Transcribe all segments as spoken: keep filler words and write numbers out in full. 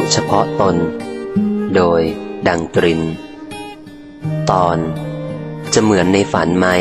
เฉพาะตนโดยดังตรินตอนจะเหมือนในฝันไหม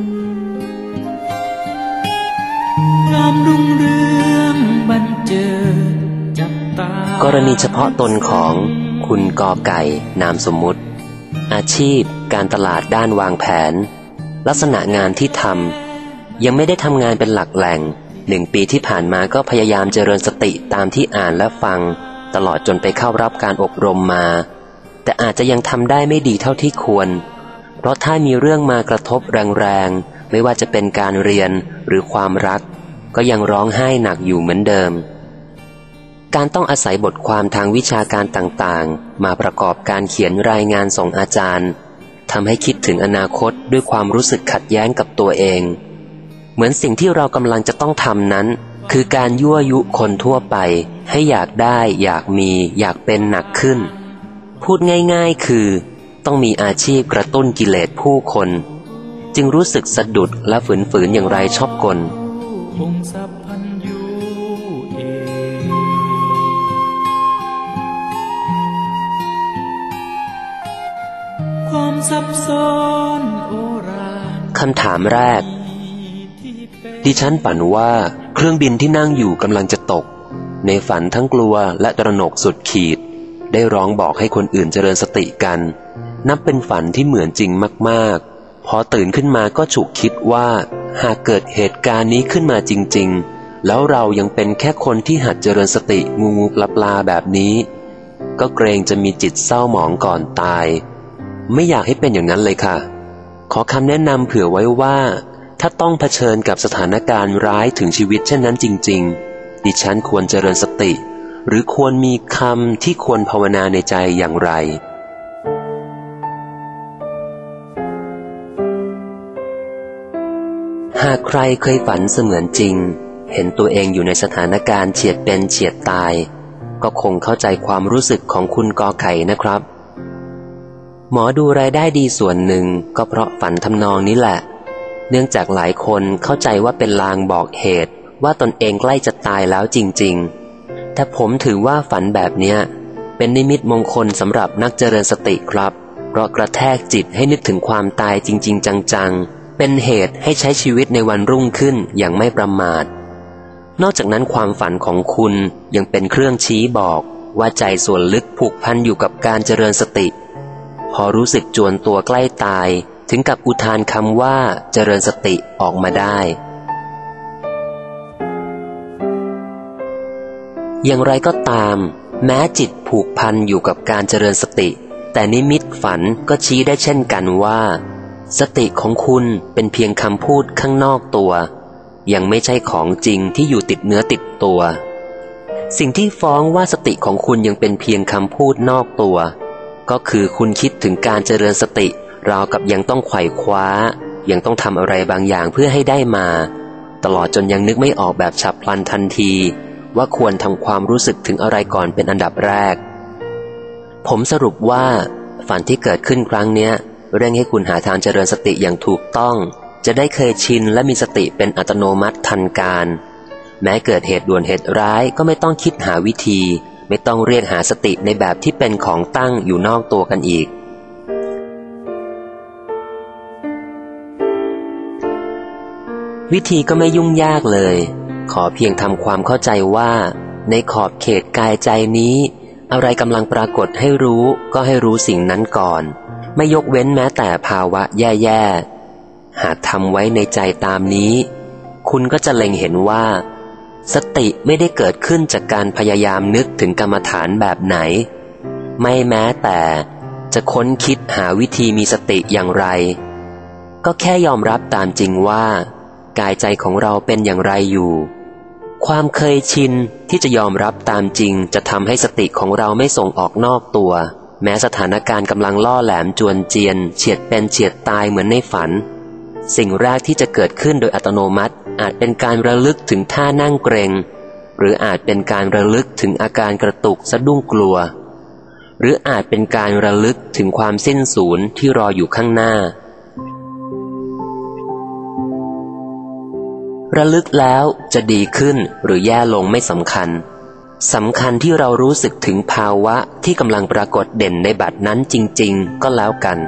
ความรุ่งเรืองบันเจิดจับตากรณีเฉพาะตนของคุณกอไก่นามสมมุติอาชีพการตลาดด้านวางแผนลักษณะงานที่ทำยังไม่ได้ทำงานเป็นหลักแหล่งหนึ่งปีที่ผ่านมาก็พยายามเจริญสติตามที่อ่านและฟังตลอดจนไปเข้ารับการอบรมมาแต่อาจจะยังทำได้ไม่ดีเท่าที่ควรเพราะถ้ามีเรื่องมากระทบแรงๆไม่ว่าจะเป็นการเรียนหรือความรักก็ยังร้องไห้หนักอยู่เหมือนเดิมการต้องอาศัยบทความทางวิชาการต่างๆมาประกอบการเขียนรายงานส่งอาจารย์ทำให้คิดถึงอนาคตด้วยความรู้สึกขัดแย้งกับตัวเองเหมือนสิ่งที่เรากำลังจะต้องทำนั้นคือการยั่วยุคนทั่วไปให้อยากได้อยากมีอยากเป็นหนักขึ้นพูดง่ายๆคือต้องมีอาชีพกระตุ้นกิเลสผู้คนจึงรู้สึกสะดุดและฝืนๆอย่างไรชอบกลคำถามแรกดิฉันฝันว่าเครื่องบินที่นั่งอยู่กำลังจะตกในฝันทั้งกลัวและตระหนกสุดขีดได้ร้องบอกให้คนอื่นเจริญสติกันนับเป็นฝันที่เหมือนจริงมากๆพอตื่นขึ้นมาก็ฉุกคิดว่าหากเกิดเหตุการณ์นี้ขึ้นมาจริงๆแล้วเรายังเป็นแค่คนที่หัดเจริญสติงูงูปลาปลาแบบนี้ก็เกรงจะมีจิตเศร้าหมองก่อนตายไม่อยากให้เป็นอย่างนั้นเลยค่ะขอคำแนะนำเผื่อไว้ว่าถ้าต้องเผชิญกับสถานการณ์ร้ายถึงชีวิตเช่นนั้นจริงๆดิฉันควรเจริญสติหรือควรมีคำที่ควรภาวนาในใจอย่างไรหากใครเคยฝันเสมือนจริงเห็นตัวเองอยู่ในสถานการณ์เฉียดเป็นเฉียดตายก็คงเข้าใจความรู้สึกของคุณกอไก่นะครับหมอดูรายได้ดีส่วนหนึ่งก็เพราะฝันทำนองนี้แหละเนื่องจากหลายคนเข้าใจว่าเป็นลางบอกเหตุว่าตนเองใกล้จะตายแล้วจริงๆแต่ผมถือว่าฝันแบบเนี้ยเป็นนิมิตมงคลสำหรับนักเจริญสติครับเพราะกระแทกจิตให้นึกถึงความตายจริงๆจังๆเป็นเหตุให้ใช้ชีวิตในวันรุ่งขึ้นอย่างไม่ประมาทนอกจากนั้นความฝันของคุณยังเป็นเครื่องชี้บอกว่าใจส่วนลึกผูกพันอยู่กับการเจริญสติพอรู้สึกจวนตัวใกล้ตายถึงกับอุทานคำว่าเจริญสติออกมาได้อย่างไรก็ตามแม้จิตผูกพันอยู่กับการเจริญสติแต่นิมิตฝันก็ชี้ได้เช่นกันว่าสติของคุณเป็นเพียงคำพูดข้างนอกตัวยังไม่ใช่ของจริงที่อยู่ติดเนื้อติดตัวสิ่งที่ฟ้องว่าสติของคุณยังเป็นเพียงคำพูดนอกตัวก็คือคุณคิดถึงการเจริญสติราวกับยังต้องไขว่คว้ายังต้องทำอะไรบางอย่างเพื่อให้ได้มาตลอดจนยังนึกไม่ออกแบบฉับพลันทันทีว่าควรทำความรู้สึกถึงอะไรก่อนเป็นอันดับแรกผมสรุปว่าฝันที่เกิดขึ้นครั้งเนี้ยเร่งให้คุณหาทางเจริญสติอย่างถูกต้องจะได้เคยชินและมีสติเป็นอัตโนมัติทันการแม้เกิดเหตุด่วนเหตุร้ายก็ไม่ต้องคิดหาวิธีไม่ต้องเรียกหาสติในแบบที่เป็นของตั้งอยู่นอกตัวกันอีกวิธีก็ไม่ยุ่งยากเลยขอเพียงทำความเข้าใจว่าในขอบเขตกายใจนี้อะไรกำลังปรากฏให้รู้ก็ให้รู้สิ่งนั้นก่อนไม่ยกเว้นแม้แต่ภาวะแย่ๆหากทำไว้ในใจตามนี้คุณก็จะเล็งเห็นว่าสติไม่ได้เกิดขึ้นจากการพยายามนึกถึงกรรมฐานแบบไหนไม่แม้แต่จะค้นคิดหาวิธีมีสติอย่างไรก็แค่ยอมรับตามจริงว่ากายใจของเราเป็นอย่างไรอยู่ความเคยชินที่จะยอมรับตามจริงจะทำให้สติของเราไม่ส่งออกนอกตัวแม้สถานการณ์กำลังล่อแหลมจวนเจียนเฉียดเป็นเฉียดตายเหมือนในฝันสิ่งแรกที่จะเกิดขึ้นโดยอัตโนมัติอาจเป็นการระลึกถึงท่านั่งเกร็งหรืออาจเป็นการระลึกถึงอาการกระตุกสะดุ้งกลัวหรืออาจเป็นการระลึกถึงความสิ้นสูญที่รออยู่ข้างหน้าระลึกแล้วจะดีขึ้นหรือแย่ลงไม่สำคัญสำคัญที่เรารู้สึกถึงภาวะที่กำลังปรากฏเด่นในบัดนั้นจริงๆก็แล้วกัน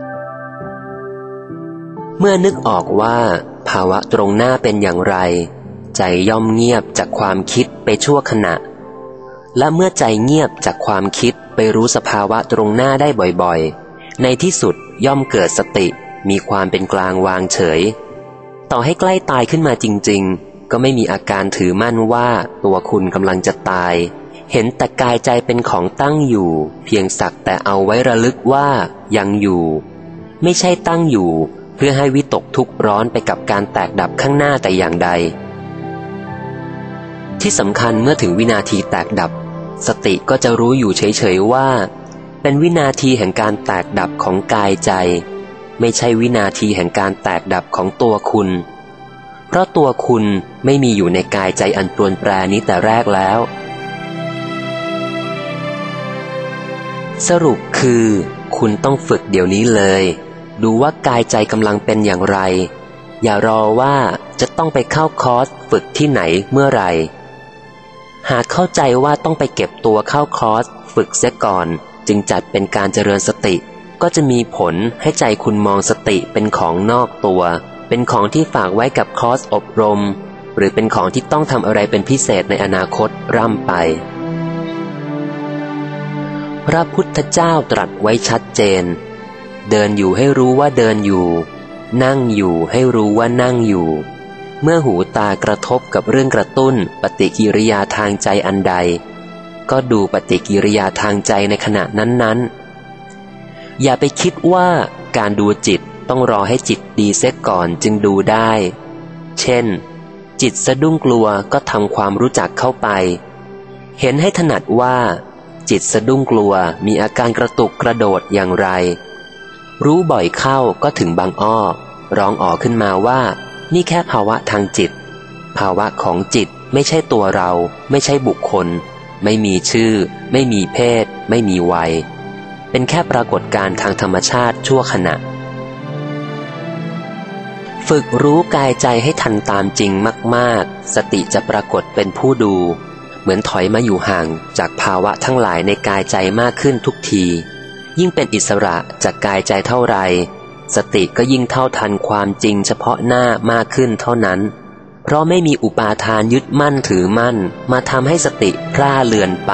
เมื่อนึกออกว่าภาวะตรงหน้าเป็นอย่างไรใจย่อมเงียบจากความคิดไปชั่วขณะและเมื่อใจเงียบจากความคิดไปรู้สภาวะตรงหน้าได้บ่อยๆในที่สุดย่อมเกิดสติมีความเป็นกลางวางเฉยต่อให้ใกล้ตายขึ้นมาจริงๆก็ไม่มีอาการถือมั่นว่าตัวคุณกำลังจะตายเห็นแต่กายใจเป็นของตั้งอยู่เพียงสักแต่เอาไว้ระลึกว่ายังอยู่ไม่ใช่ตั้งอยู่เพื่อให้วิตกทุกข์ร้อนไปกับการแตกดับข้างหน้าแต่อย่างใดที่สำคัญเมื่อถึงวินาทีแตกดับสติก็จะรู้อยู่เฉยๆว่าเป็นวินาทีแห่งการแตกดับของกายใจไม่ใช่วินาทีแห่งการแตกดับของตัวคุณเพราะตัวคุณไม่มีอยู่ในกายใจอันปรวนแปรนี้แต่แรกแล้วสรุปคือคุณต้องฝึกเดี๋ยวนี้เลยดูว่ากายใจกำลังเป็นอย่างไรอย่ารอว่าจะต้องไปเข้าคอร์สฝึกที่ไหนเมื่อไหร่หากเข้าใจว่าต้องไปเก็บตัวเข้าคอร์สฝึกเสียก่อนจึงจัดเป็นการเจริญสติก็จะมีผลให้ใจคุณมองสติเป็นของนอกตัวเป็นของที่ฝากไว้กับคอร์สอบรมหรือเป็นของที่ต้องทำอะไรเป็นพิเศษในอนาคตร่ำไปพระพุทธเจ้าตรัสไว้ชัดเจนเดินอยู่ให้รู้ว่าเดินอยู่นั่งอยู่ให้รู้ว่านั่งอยู่เมื่อหูตากระทบกับเรื่องกระตุ้นปฏิกิริยาทางใจอันใดก็ดูปฏิกิริยาทางใจในขณะนั้นๆอย่าไปคิดว่าการดูจิตต้องรอให้จิตดีเสียก่อนจึงดูได้เช่นจิตสะดุ้งกลัวก็ทำความรู้จักเข้าไปเห็นให้ถนัดว่าจิตสะดุ้งกลัวมีอาการกระตุกกระโดดอย่างไรรู้บ่อยเข้าก็ถึงบางอ้อร้องอ๋อขึ้นมาว่านี่แค่ภาวะทางจิตภาวะของจิตไม่ใช่ตัวเราไม่ใช่บุคคลไม่มีชื่อไม่มีเพศไม่มีวัยเป็นแค่ปรากฏการณ์ทางธรรมชาติชั่วขณะฝึกรู้กายใจให้ทันตามจริงมากๆสติจะปรากฏเป็นผู้ดูเหมือนถอยมาอยู่ห่างจากภาวะทั้งหลายในกายใจมากขึ้นทุกทียิ่งเป็นอิสระจากกายใจเท่าไรสติก็ยิ่งเท่าทันความจริงเฉพาะหน้ามากขึ้นเท่านั้นเพราะไม่มีอุปาทานยึดมั่นถือมั่นมาทำให้สติพร่าเลือนไป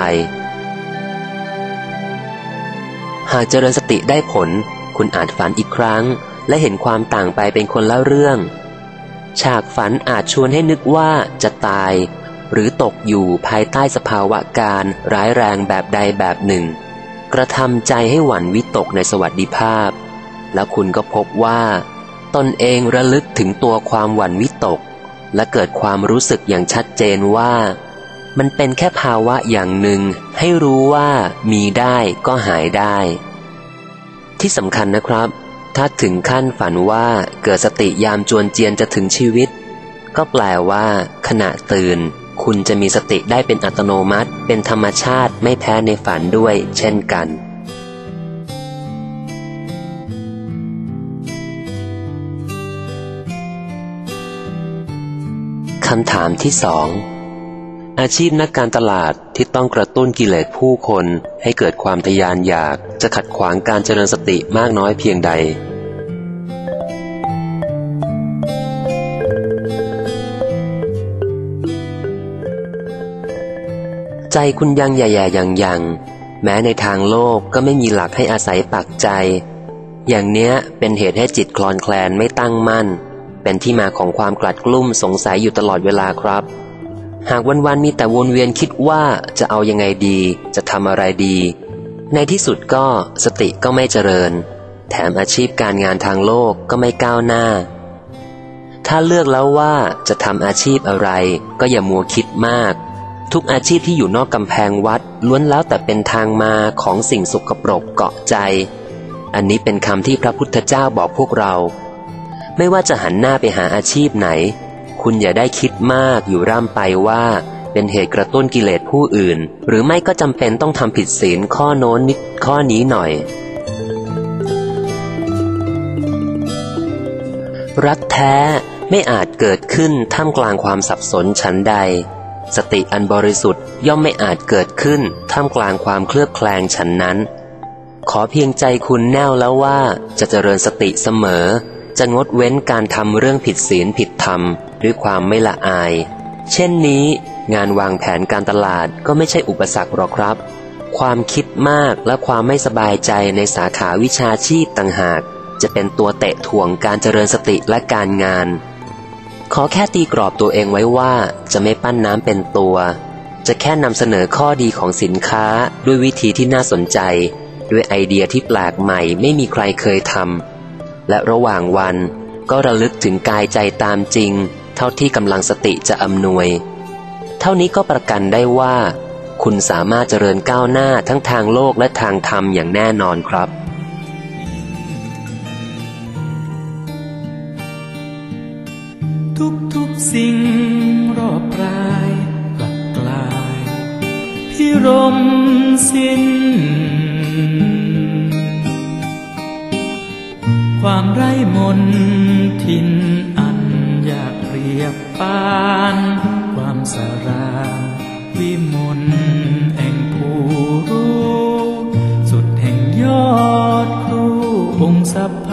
หากเจริญสติได้ผลคุณอาจฝันอีกครั้งและเห็นความต่างไปเป็นคนละเรื่องฉากฝันอาจชวนให้นึกว่าจะตายหรือตกอยู่ภายใต้สภาวะการร้ายแรงแบบใดแบบหนึ่งกระทำใจให้หวั่นวิตกในสวัสดิภาพแล้วคุณก็พบว่าตนเองระลึกถึงตัวความหวั่นวิตกและเกิดความรู้สึกอย่างชัดเจนว่ามันเป็นแค่ภาวะอย่างหนึ่งให้รู้ว่ามีได้ก็หายได้ที่สำคัญนะครับถ้าถึงขั้นฝันว่าเกิดสติยามจวนเจียนจะถึงชีวิตก็แปลว่าขณะตื่นคุณจะมีสติได้เป็นอัตโนมัติเป็นธรรมชาติไม่แพ้ในฝันด้วยเช่นกันคำถามที่สองอาชีพนักการตลาดที่ต้องกระตุ้นกิเลสผู้คนให้เกิดความทะยานอยากจะขัดขวางการเจริญสติมากน้อยเพียงใดใจคุณยังแย่ๆยังๆแม้ในทางโลกก็ไม่มีหลักให้อาศัยปักใจอย่างเนี้ยเป็นเหตุให้จิตคลอนแคลนไม่ตั้งมั่นเป็นที่มาของความกลัดกลุ้มสงสัยอยู่ตลอดเวลาครับหากวันๆมีแต่วนเวียนคิดว่าจะเอายังไงดีจะทำอะไรดีในที่สุดก็สติก็ไม่เจริญแถมอาชีพการงานทางโลกก็ไม่ก้าวหน้าถ้าเลือกแล้วว่าจะทำอาชีพอะไรก็อย่ามัวคิดมากทุกอาชีพที่อยู่นอกกำแพงวัดล้วนแล้วแต่เป็นทางมาของสิ่งสกปรกเกาะใจอันนี้เป็นคำที่พระพุทธเจ้าบอกพวกเราไม่ว่าจะหันหน้าไปหาอาชีพไหนคุณอย่าได้คิดมากอยู่ร่ำไปว่าเป็นเหตุกระตุ้นกิเลสผู้อื่นหรือไม่ก็จำเป็นต้องทำผิดศีลข้อโน้นนิดข้อนี้หน่อยรักแท้ไม่อาจเกิดขึ้นท่ามกลางความสับสนฉันใดสติอันบริสุทธิ์ย่อมไม่อาจเกิดขึ้นท่ามกลางความเคลือบแคลงฉันนั้นขอเพียงใจคุณแน่วแล้วว่าจะเจริญสติเสมอจะงดเว้นการทำเรื่องผิดศีลผิดธรรมด้วยความไม่ละอายเช่นนี้งานวางแผนการตลาดก็ไม่ใช่อุปสรรคหรอกครับความคิดมากและความไม่สบายใจในสาขาวิชาชีพต่างหากจะเป็นตัวเตะถ่วงการเจริญสติและการงานขอแค่ตีกรอบตัวเองไว้ว่าจะไม่ปั้นน้ำเป็นตัวจะแค่นำเสนอข้อดีของสินค้าด้วยวิธีที่น่าสนใจด้วยไอเดียที่แปลกใหม่ไม่มีใครเคยทำและระหว่างวันก็ระลึกถึงกายใจตามจริงเท่าที่กำลังสติจะอำนวยเท่านี้ก็ประกันได้ว่าคุณสามารถเจริญก้าวหน้าทั้งทางโลกและทางธรรมอย่างแน่นอนครับทุกๆสิ่งรอบกายกลับกลายพิรมสิ้นความไร้มนทินอันอยากเปรียบปานความสรางวิมลแห่งผู้รู้สุดแห่งยอดครูองค์สัพ